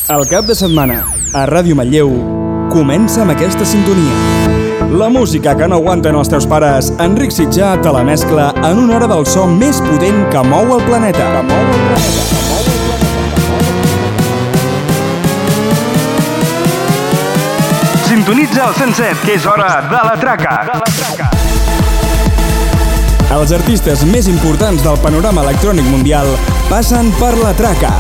El cap de setmana, a Ràdio Manlleu, comença amb aquesta sintonia. La música que no aguanten els teus pares, Enric Sitjà te la mescla en una hora del so més potent que mou el planeta. Sintonitza el 107, que és hora de la traca. Els artistes més importants del panorama electrònic mundial passen per la traca.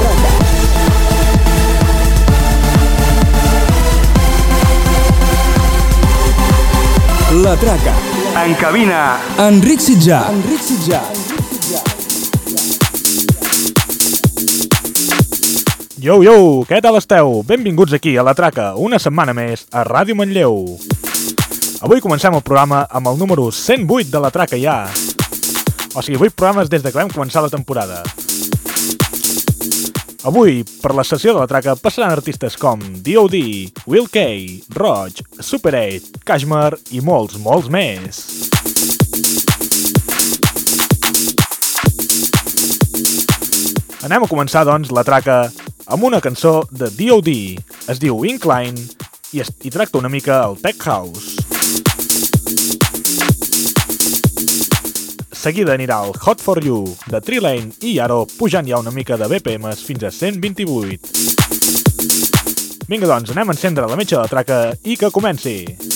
La traca. En cabina, Enric Sitjà. Yo, què tal esteu? Benvinguts aquí a La Traca, una setmana més a Ràdio Manlleu. Avui comencem el programa amb el número 108 de La Traca ja. O sigui, 8 programes des que vam començar la temporada. Avui, per la sessió de La Traca, passaran artistes com D.O.D., Will K, Roig, Super 8, Kashmir i molts més. Anem a començar, doncs, La Traca amb una cançó de D.O.D. Es diu Incline i tracta una mica el Tech House. Seguida anirà el Hot For You de Trilane i Yaro, pujant ja una mica de BPMs fins a 128. Vinga, doncs, anem a encendre la metxa de La Traca i que comenci!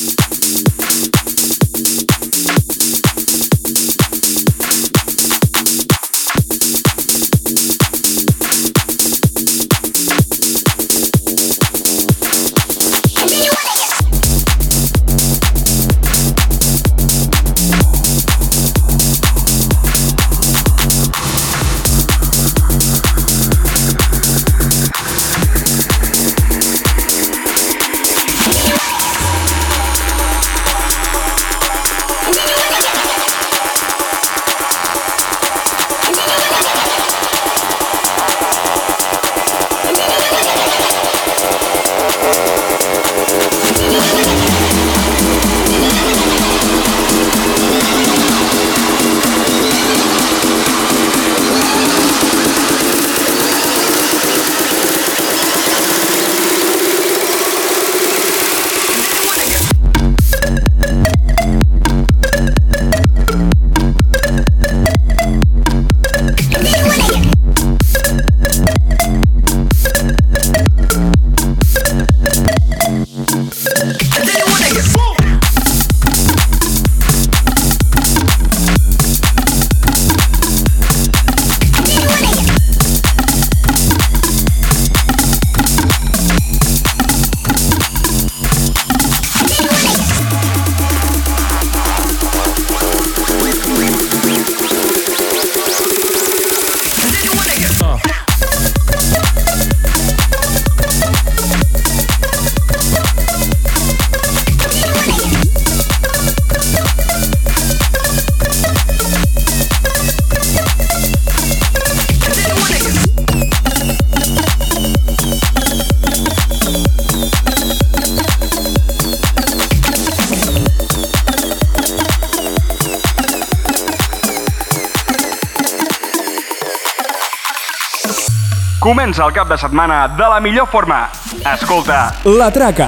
Comença el cap de setmana de la millor forma. Escolta, La Traca.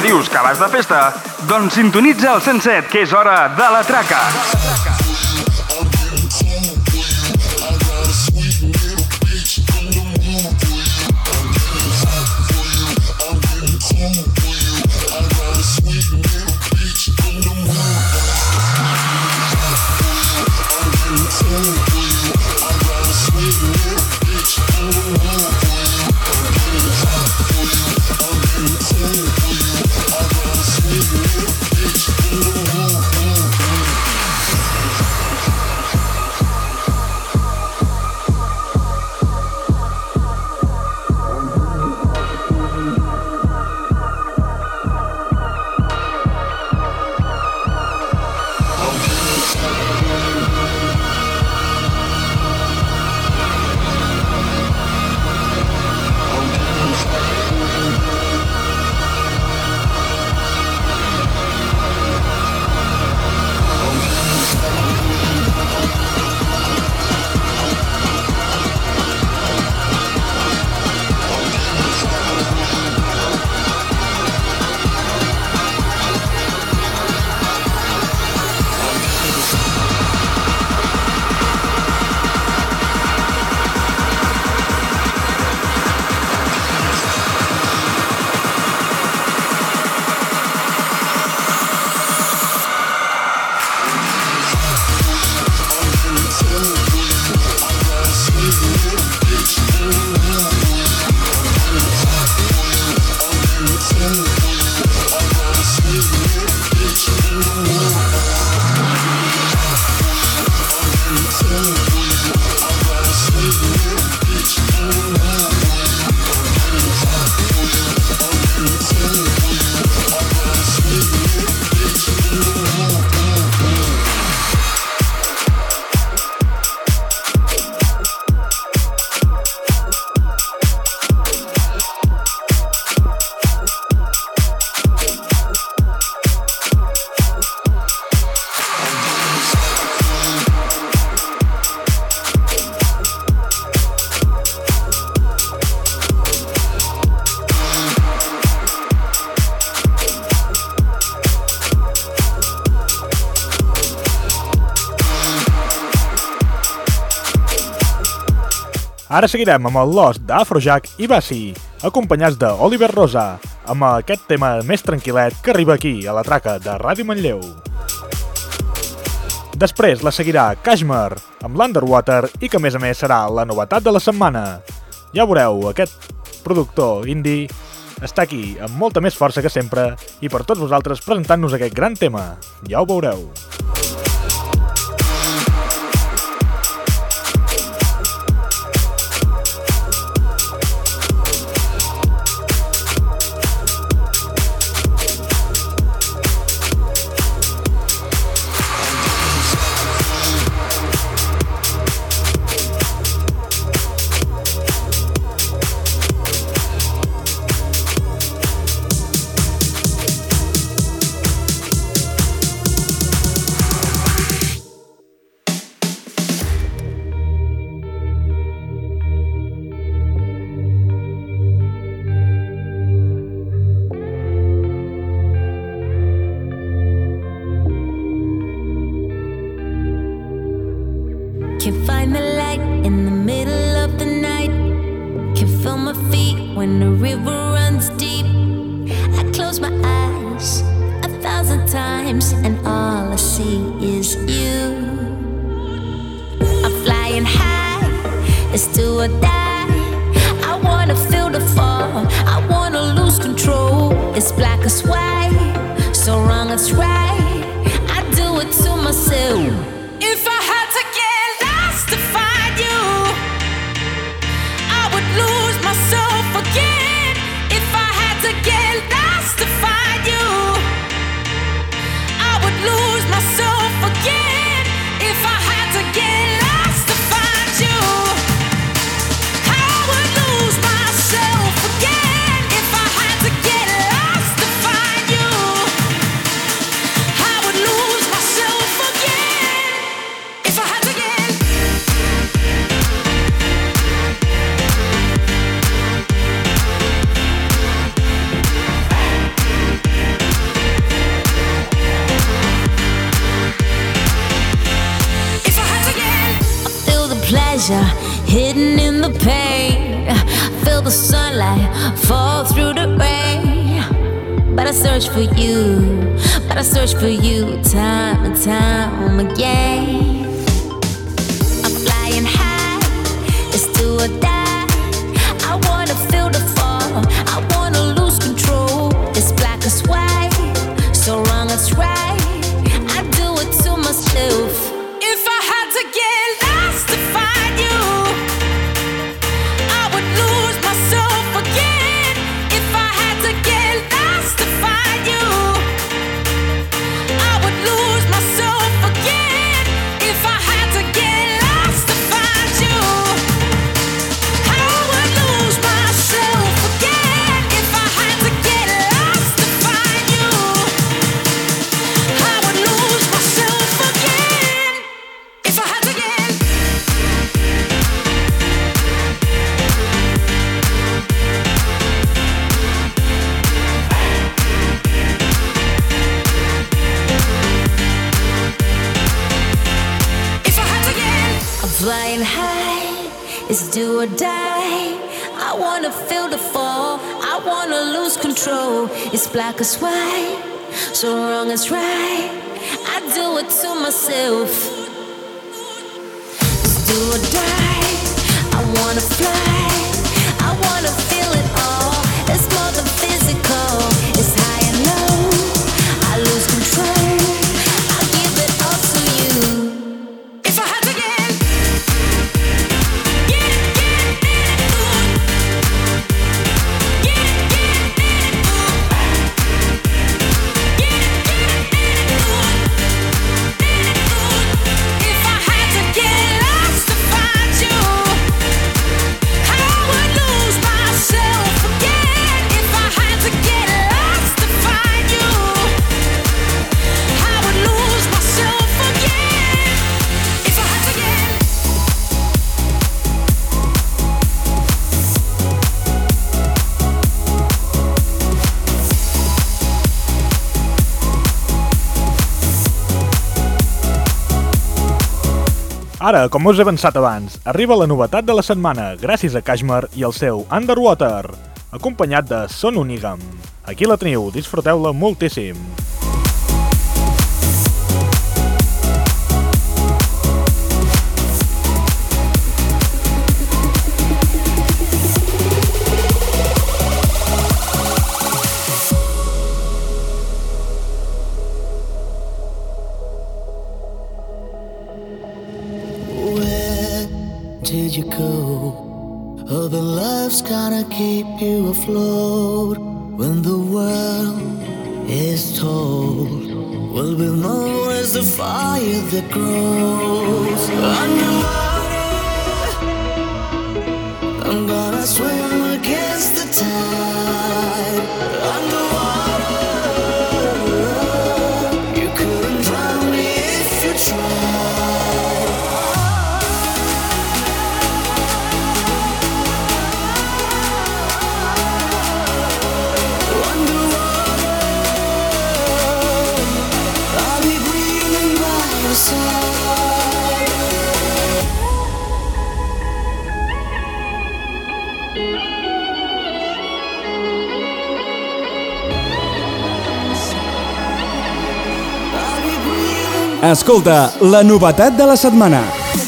dius que vas de festa? Doncs sintonitza el 107, que és hora de la traca. Ara seguirem amb el Lost d'Afrojack i Bassi, acompanyats d'Oliver Rosa, amb aquest tema més tranquil·let que arriba aquí, a la traca de Ràdio Manlleu. Després la seguirà Kashmir, amb l'Underwater, i que a més serà la novetat de la setmana. Ja veureu, aquest productor indie està aquí amb molta més força que sempre i per tots vosaltres presentant-nos aquest gran tema. Ja ho veureu. Can find the light in the middle of the night. Can feel my feet when the river runs deep. I close my eyes 1,000 times and all I see is you. I'm flying high, it's do or die. I wanna feel the fall, I wanna lose control. It's black as white, so wrong it's right. I do it to myself. If I had to get lost to find you, I would lose myself again. If I had to get lost to find you, I would lose myself again. If I had to get lost to find you, I would lose myself again. If I had to get lost to find you, I would lose myself again. pleasure hidden in the pain. Feel the sunlight fall through the rain. But I search for you, time and time again. I'm flying high, it's do or die. I wanna feel the fall, I wanna lose control. It's black as white, so wrong as right. I do it to myself. If I had to get lost to find you, I would lose myself again. If I had to get lost to find you, I would lose myself again. If I had to get lost to find you, I would lose myself again. If I had to get lost to find you, I would lose myself again. If I had to get I'm flying high, it's do or die. I wanna feel the fall, I wanna lose control. It's black as white, so wrong as right. I do it to myself. It's do or die. I wanna fly, I wanna feel it all. It's more than physical, it's high and low. I lose control, I give it all to you. If I had to get Ara, com us he avançat abans, arriba la novetat de la setmana gràcies a Kashmir i el seu Underwater, acompanyat de Son Unigam. Aquí la teniu, disfruteu-la moltíssim. Did you go? Hoping love's gonna keep you afloat when the world is told. We'll be known as the fire that grows underwater. I'm gonna swim against the tide. Underwater, you couldn't drown me if you tried. Escolta, la novetat de la setmana.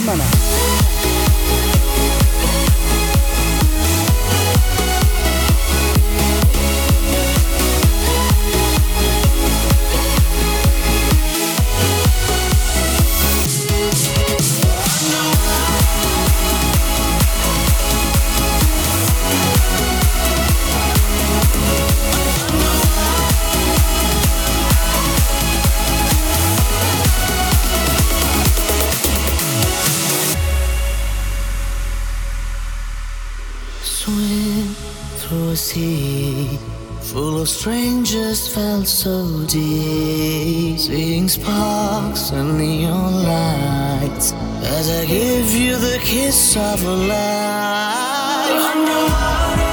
Swim through a sea full of strangers, felt so deep. Seeing sparks and neon lights as I give you the kiss of a life. Underwater,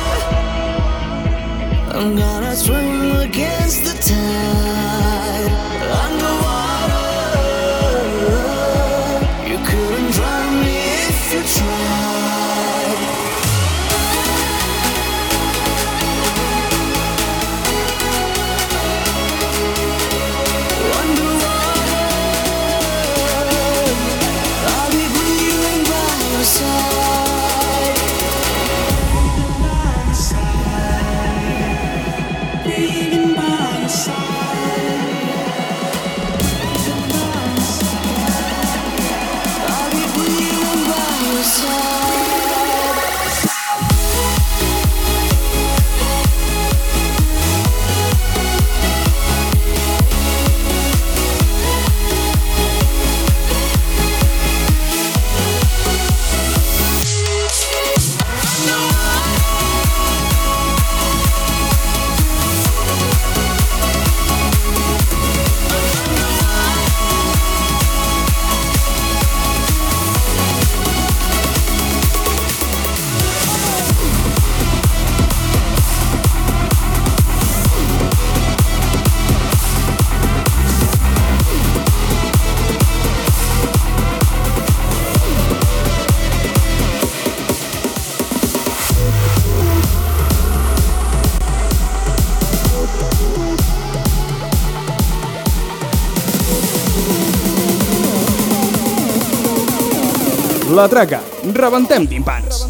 I'm gonna swim against the tide. Underwater, you couldn't drown me if you La Traca, rebentem timpans.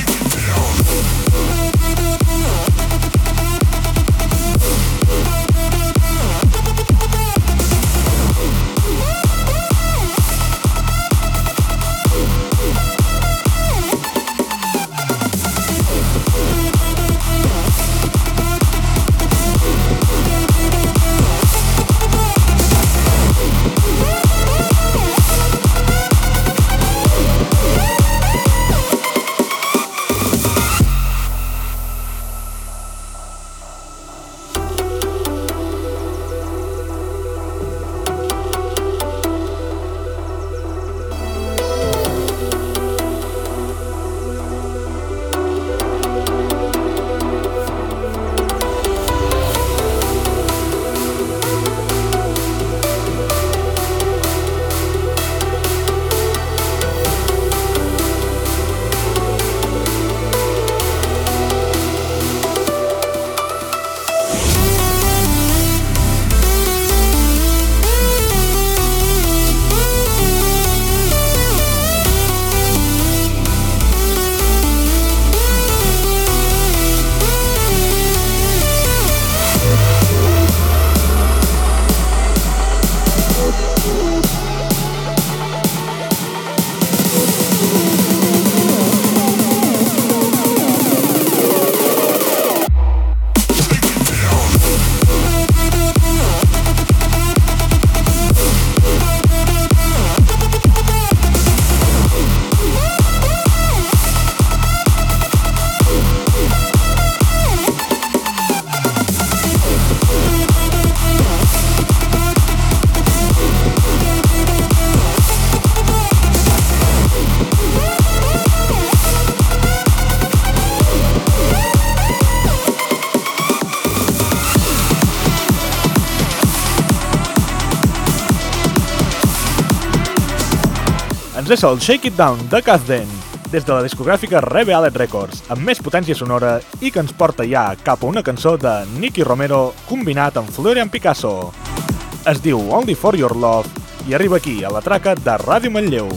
Ens és el Shake It Down de Kazden, des de la discogràfica Rebel Records, amb més potència sonora i que ens porta ja cap a una cançó de Nicky Romero combinat amb Florian Picasso. Es diu Only For Your Love i arriba aquí a la traca de Ràdio Manlleu.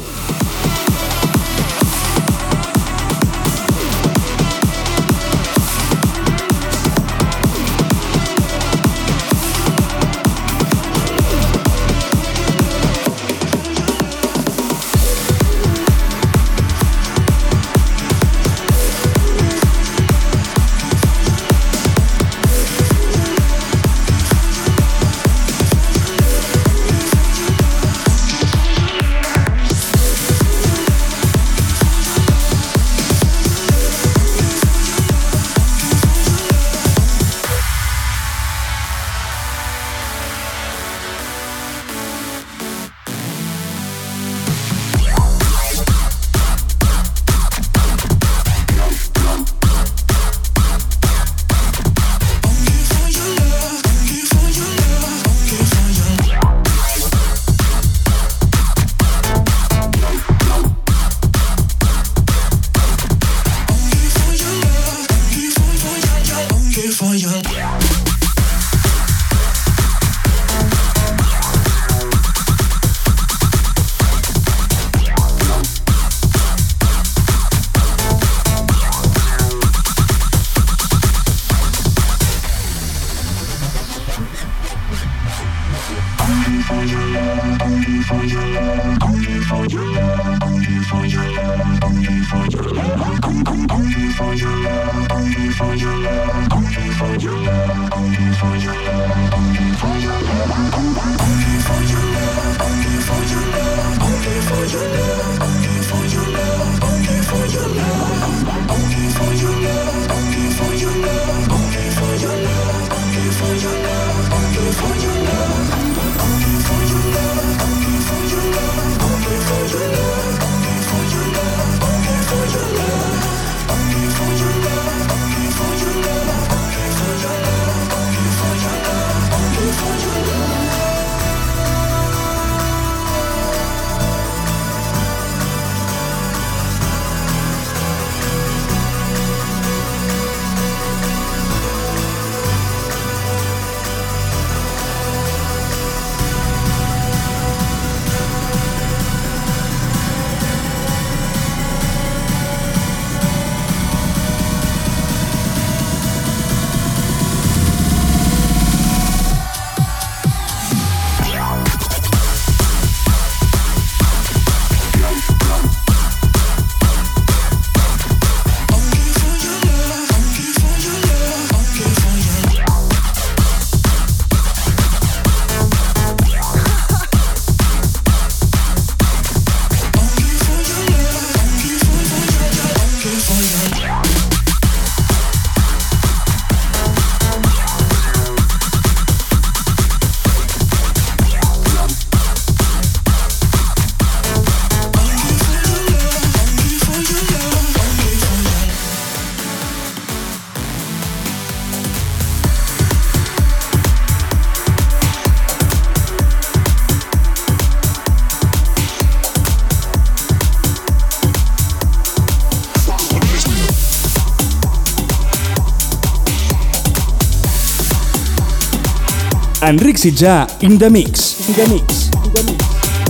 Enric Sitjà, in the mix. The mix. The mix.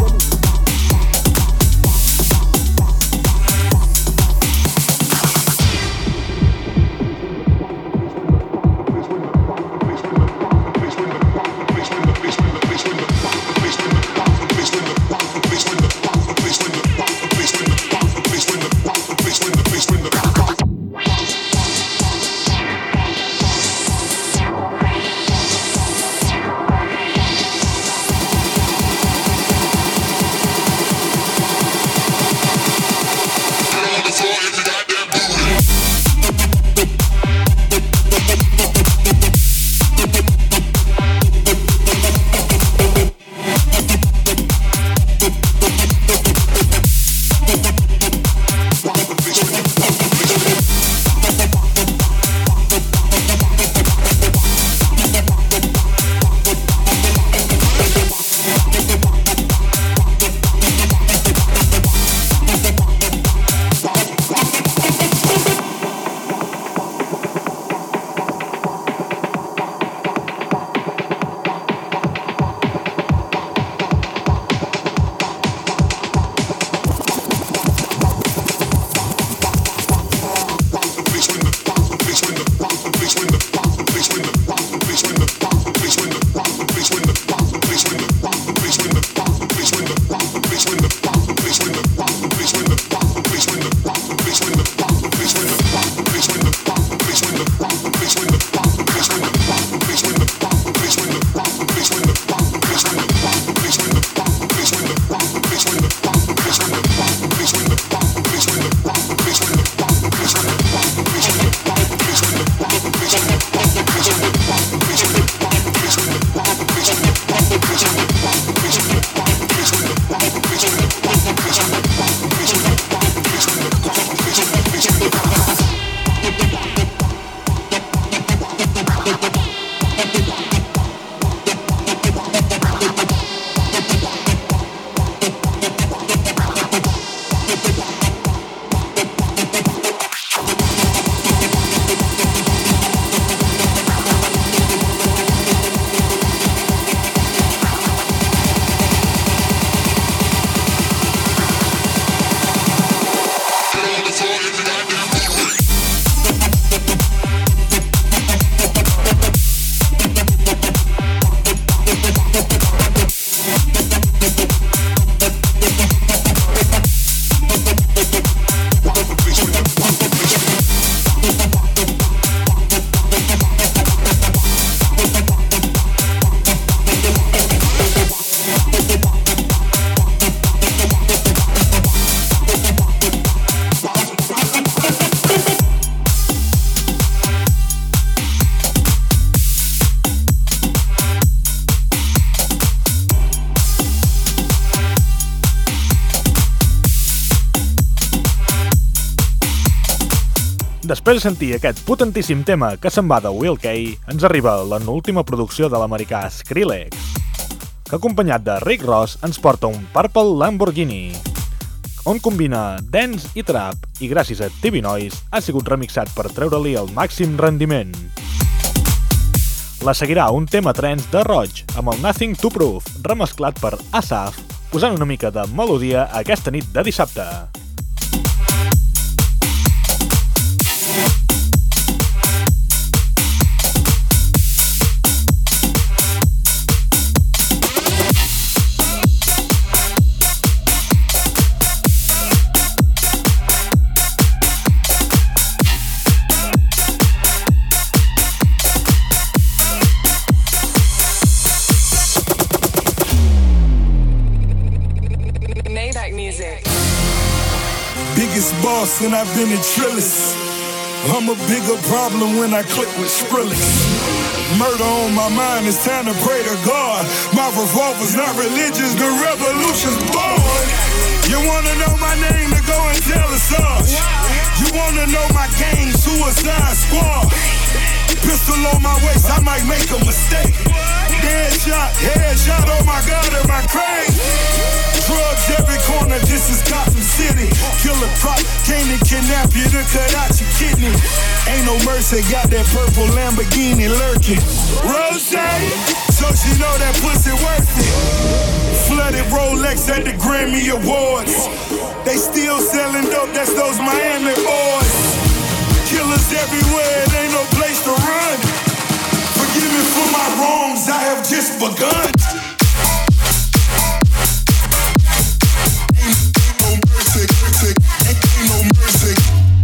Després de sentir aquest potentíssim tema que se'n va de Will K, ens arriba l'última producció de l'americà Skrillex, que acompanyat de Rick Ross ens porta un Purple Lamborghini, on combina dance i trap i gràcies a TV Noise ha sigut remixat per treure-li el màxim rendiment. La seguirà un tema trance de Roig amb el Nothing to Prove, remesclat per Asaf, posant una mica de melodia aquesta nit de dissabte. Boss and I've been a Trillis. I'm a bigger problem when I click with Skrillex. Murder on my mind, it's time to pray to God. My revolver's not religious, the revolution's born. You wanna know my name, to go and tell us all. You wanna know my gang, Suicide Squad. Pistol on my waist, I might make a mistake. Headshot, oh my God, am I crazy? Drugs every corner, this is Gotham City. Killer prop, came to kidnap you to cut out your kidney. Ain't no mercy, got that purple Lamborghini lurking. Rose, so you know that pussy worth it. Flooded Rolex at the Grammy Awards. They still selling dope, that's those Miami boys. Killers everywhere, it ain't no place to run. Forgive me for my wrongs, I have just begun. Ain't no mercy, ain't no mercy.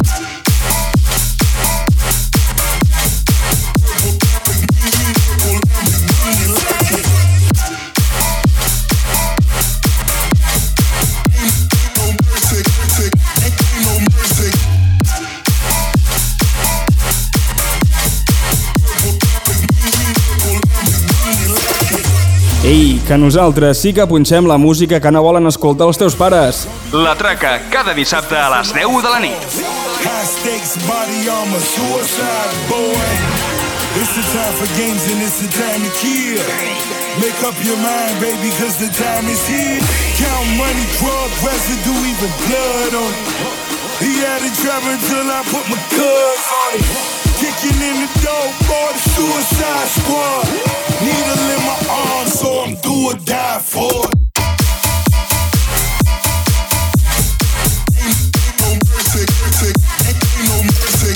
Ei, que nosaltres sí que punxem la música que no volen escoltar els teus pares. La Traca, cada dissabte a les 10 de la nit. High stakes body armor, suicide boy. It's the time for games and it's the time to kill. Make up your mind, baby, cause the time is here. Count money, drug residue, even blood on it. He had it driving till I put my cuz on it. Kicking in the door for the suicide squad. Needle in my arm, so I'm do or die for it. Ain't no mercy, ain't no mercy.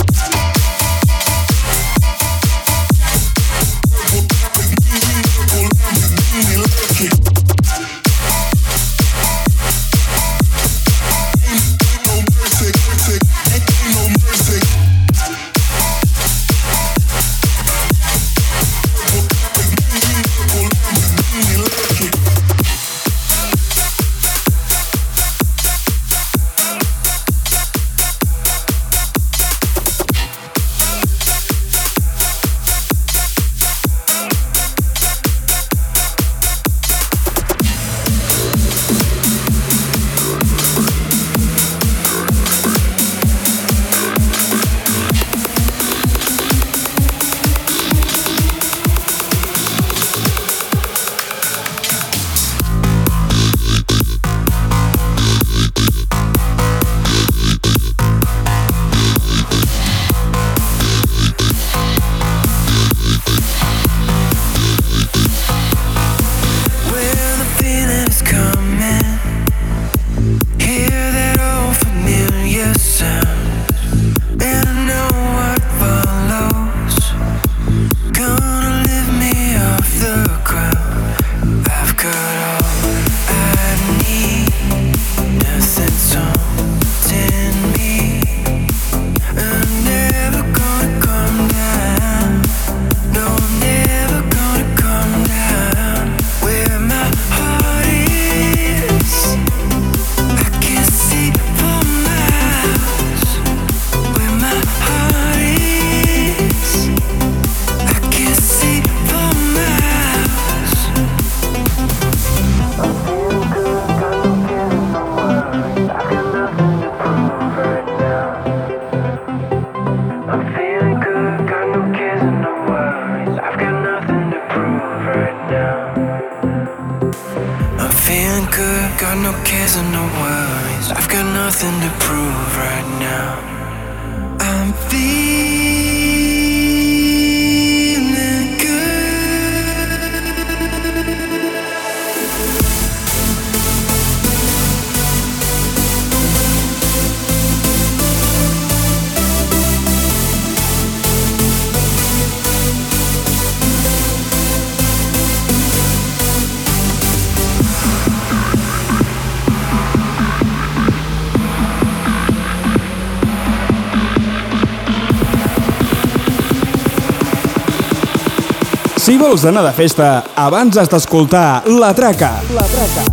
Si vols anar de festa, abans has d'escoltar La Traca. La Traca.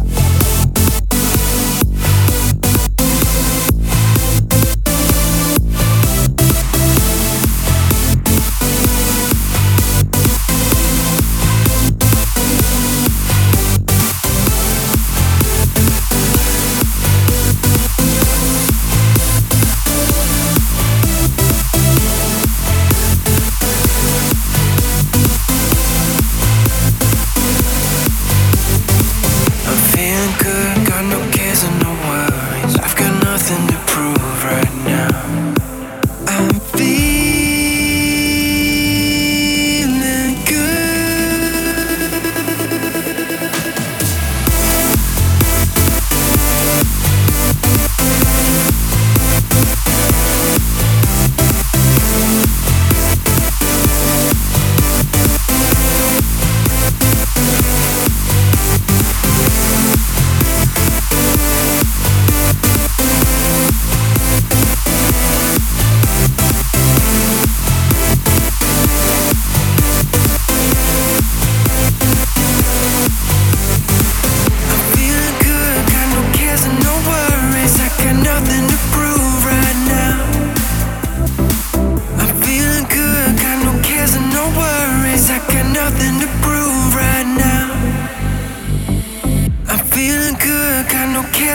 I'm feeling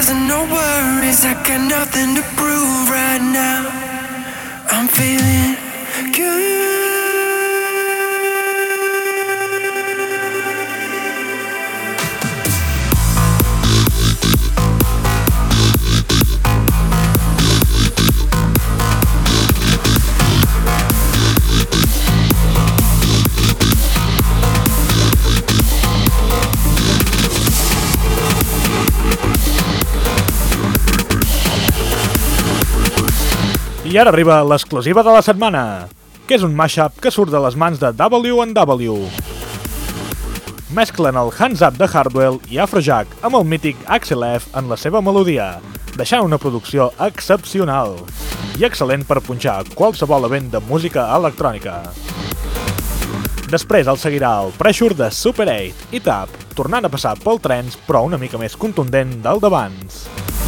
Cause no worries, I got nothing to prove right now. I'm feeling good. I ara arriba l'exclusiva de la setmana, que és un mashup que surt de les mans de W&W. Mesclen el Hands Up de Hardwell i Afrojack amb el mític Axel F en la seva melodia, deixant una producció excepcional i excel·lent per punxar qualsevol event de música electrònica. Després el seguirà el Pressure de Super 8 i Tap, tornant a passar pel trance però una mica més contundent del d'abans.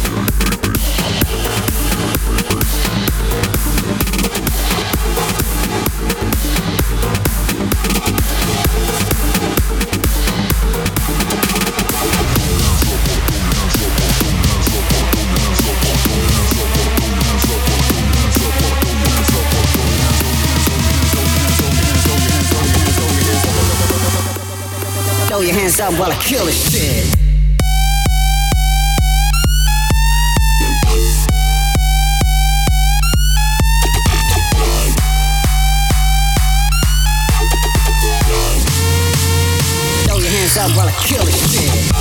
Throw your hands up while I kill this shit. Throw your hands up while I kill this shit.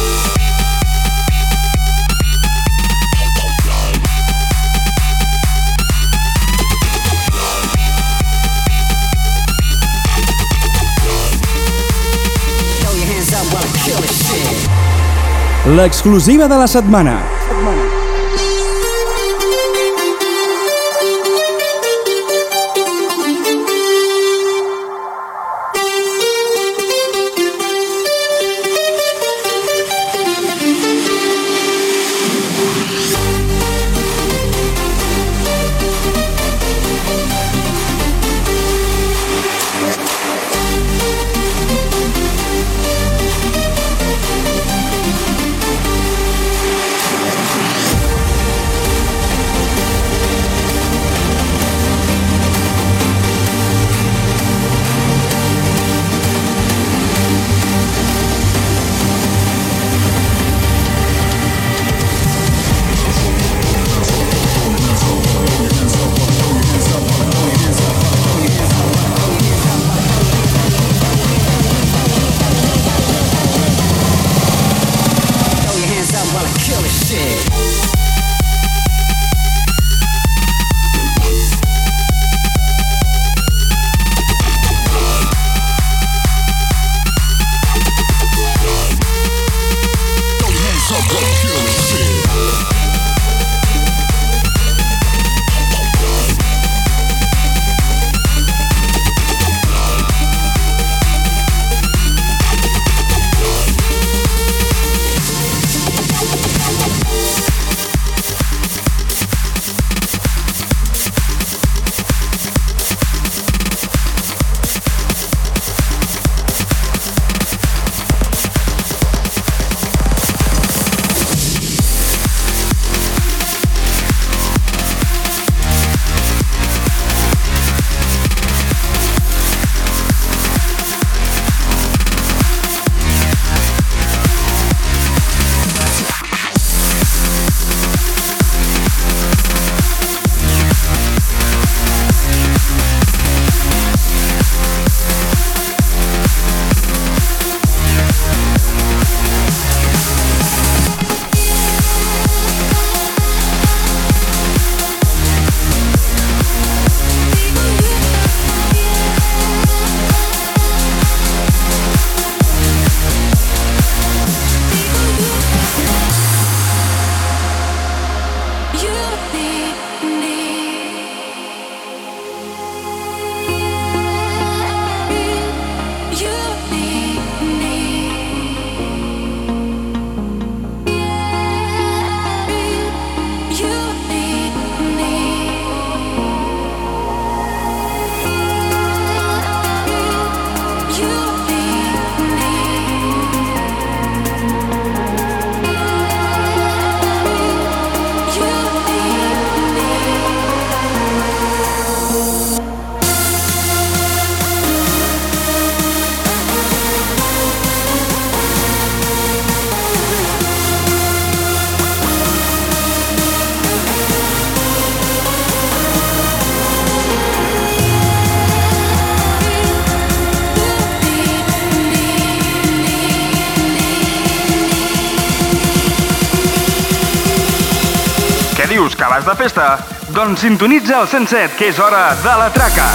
L'exclusiva de la setmana. Estàs de festa? Doncs sintonitza el 107, que és hora de la traca.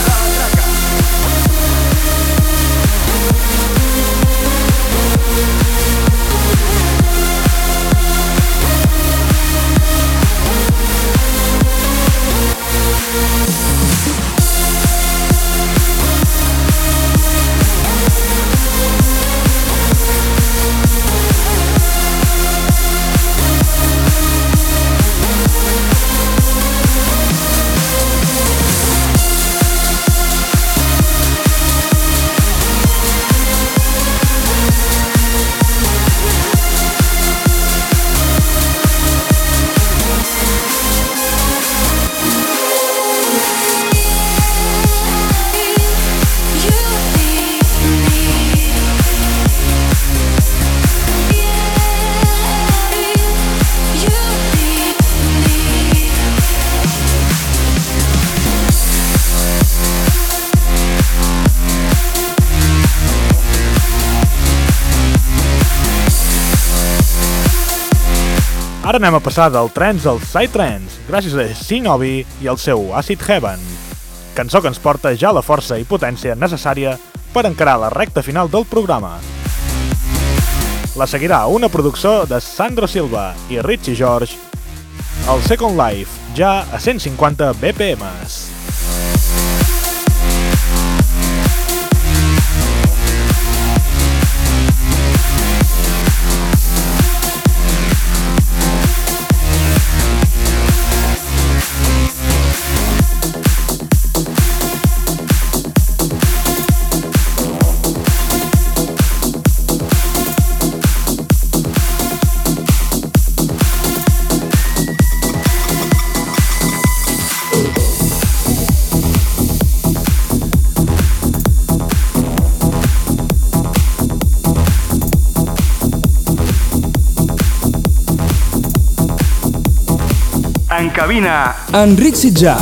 Ara anem a passar del trance al psytrance, gràcies a Shinobi i el seu Acid Heaven, cançó que ens porta ja la força i potència necessària per encarar la recta final del programa. La seguirà una producció de Sandro Silva i Richie George, el Second Life, ja a 150 BPMs. En cabina, Enric Sitjà.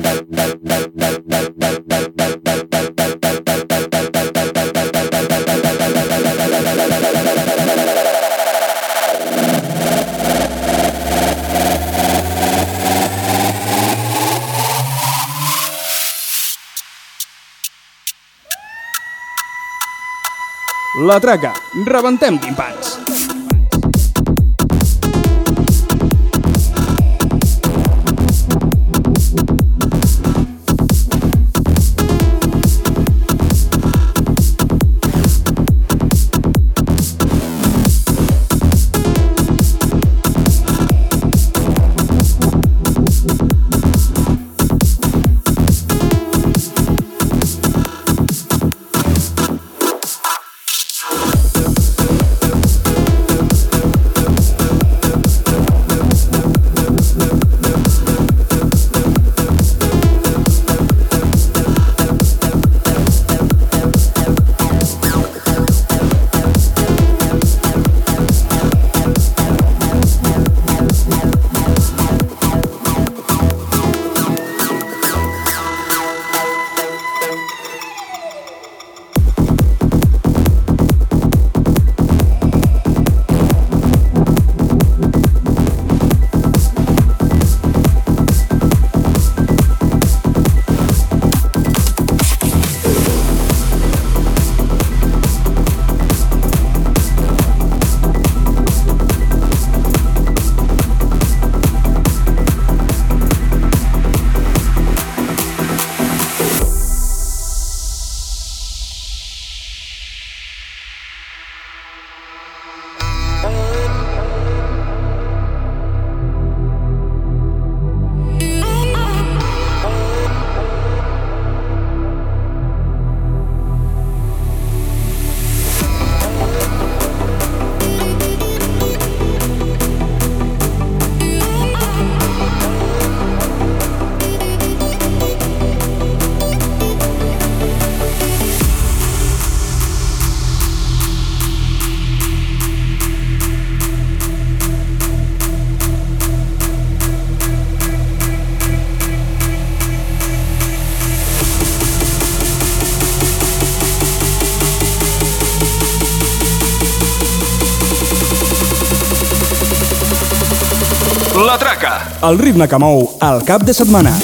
La Traca, rebentem timpans. La Traca. El ritme que mou el cap de setmana.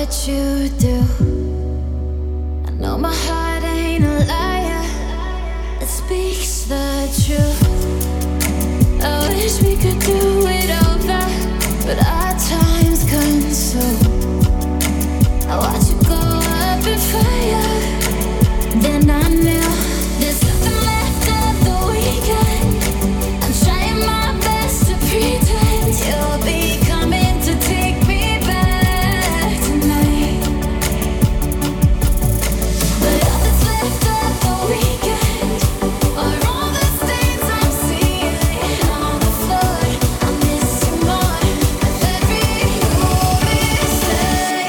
what you do. I know my heart ain't a liar, it speaks the truth. I wish we could do it over, but our time's consumed. I watch you go up in fire, then I knew there's nothing left of the weekend. I'm trying my best to pretend you'll be coming to take me back tonight. But all that's left of the weekend are all the stains I'm seeing on the floor. I miss you more with every move you say.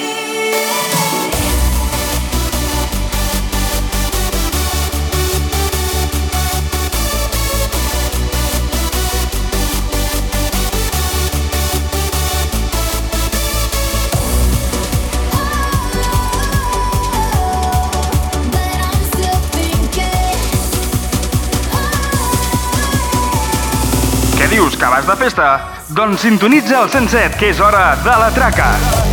But I'm still thinking. Què dius, que vas de festa? Doncs sintonitza el 107, que és hora de la traca.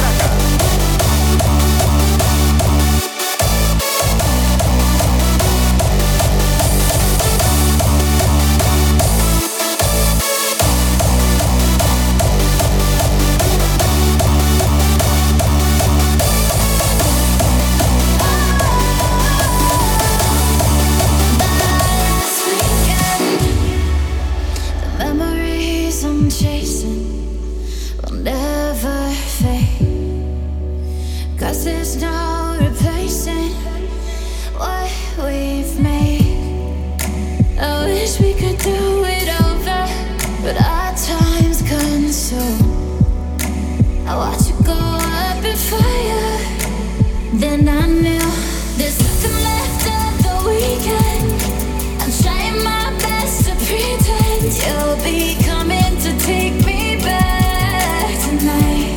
Last weekend, the memories I'm chasing will never fade, 'cause there's no replacing what we've made. I wish we could do it over, but our time's consumed. I watch you go up in fire, then I knew there's nothing left of the weekend. I'm trying my best to pretend you'll be coming to take me back tonight.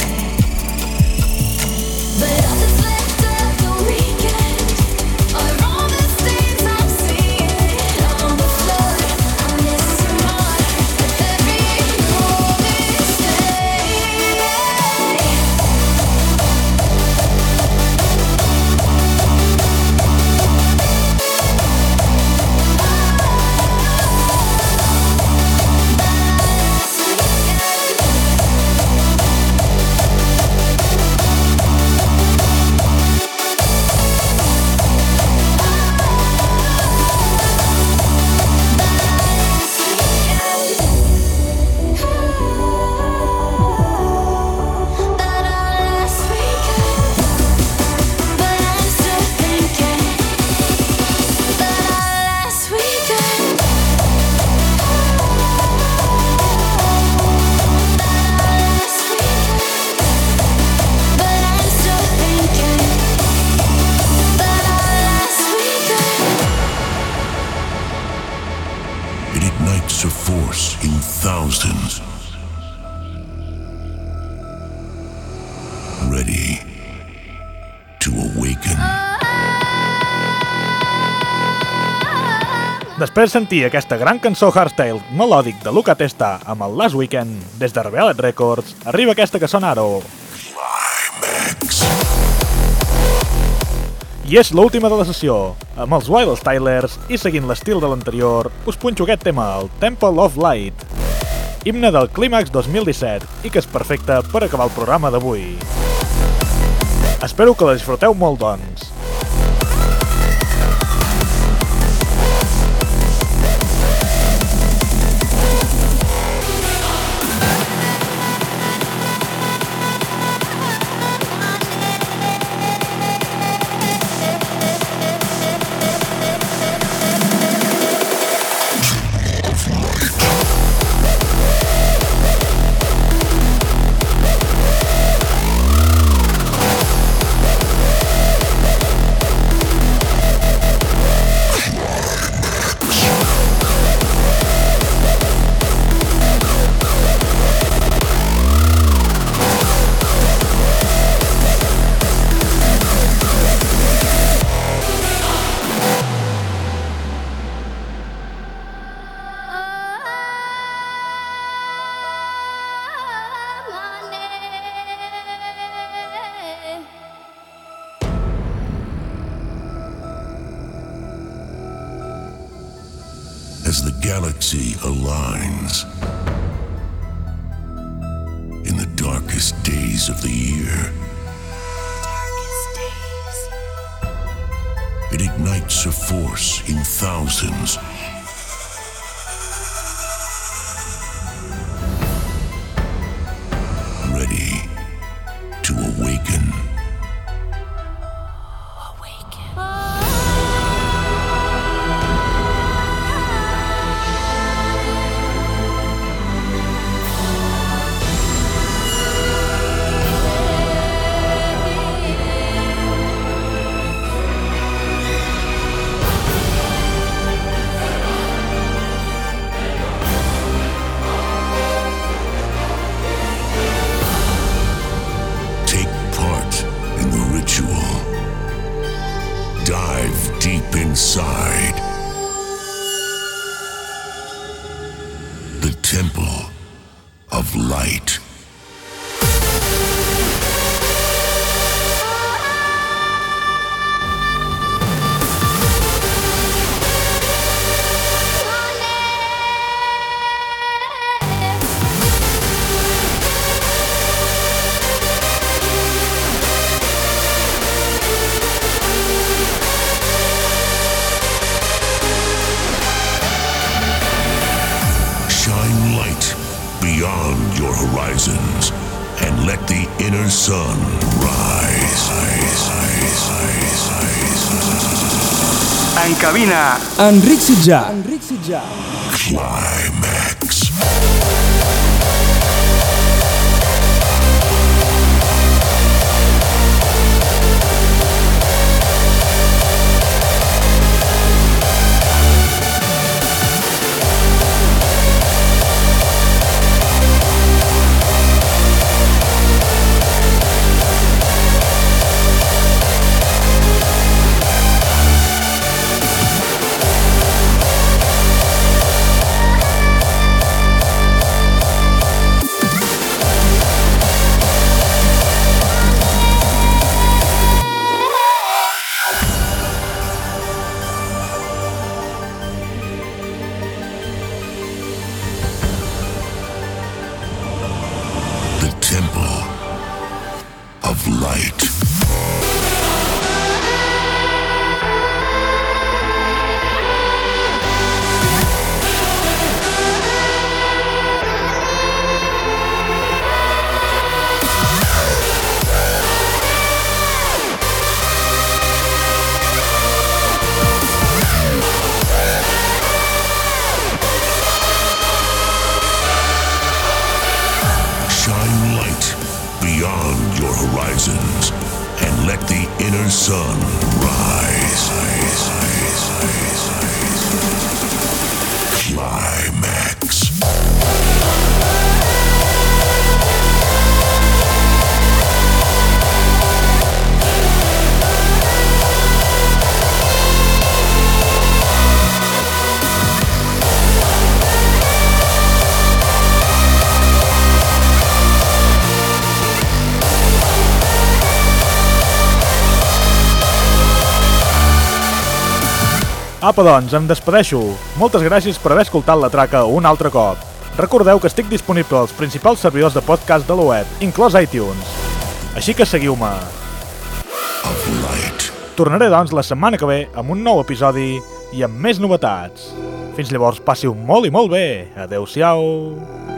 But all that's left of the weekend are all the stains I'm seeing on the floor. I miss you more with every move you say. It ignites a force in thousands. Ready to awaken. Després de sentir aquesta gran cançó hardstyle melòdic de Luca Testa amb el Last Weekend, des de Rebellion Records, arriba aquesta que sona ara. Climax. I és l'última de la sessió. Amb els Wild Stylers i seguint l'estil de l'anterior, us punxo aquest tema, el Temple of Light, himne del Clímax 2017 i que és perfecte per acabar el programa d'avui. Espero que la disfruteu molt, doncs. galaxy aligns. In the darkest days of the year, it ignites a force in thousands. Ready to awaken. Dive deep inside the Temple of Light. Beyond your horizons and let the inner sun rise. En cabina, Enric Sitjà. Climax. Temple of Light. Shine light beyond your horizons and let the inner sun rise. Climax. Apa, doncs, em despedeixo. Moltes gràcies per haver escoltat La Traca un altre cop. Recordeu que estic disponible als principals servidors de podcast de la web, inclòs iTunes. Així que seguiu-me. Tornaré, doncs, la setmana que ve amb un nou episodi i amb més novetats. Fins llavors, passi-ho molt i molt bé. Adeu-siau.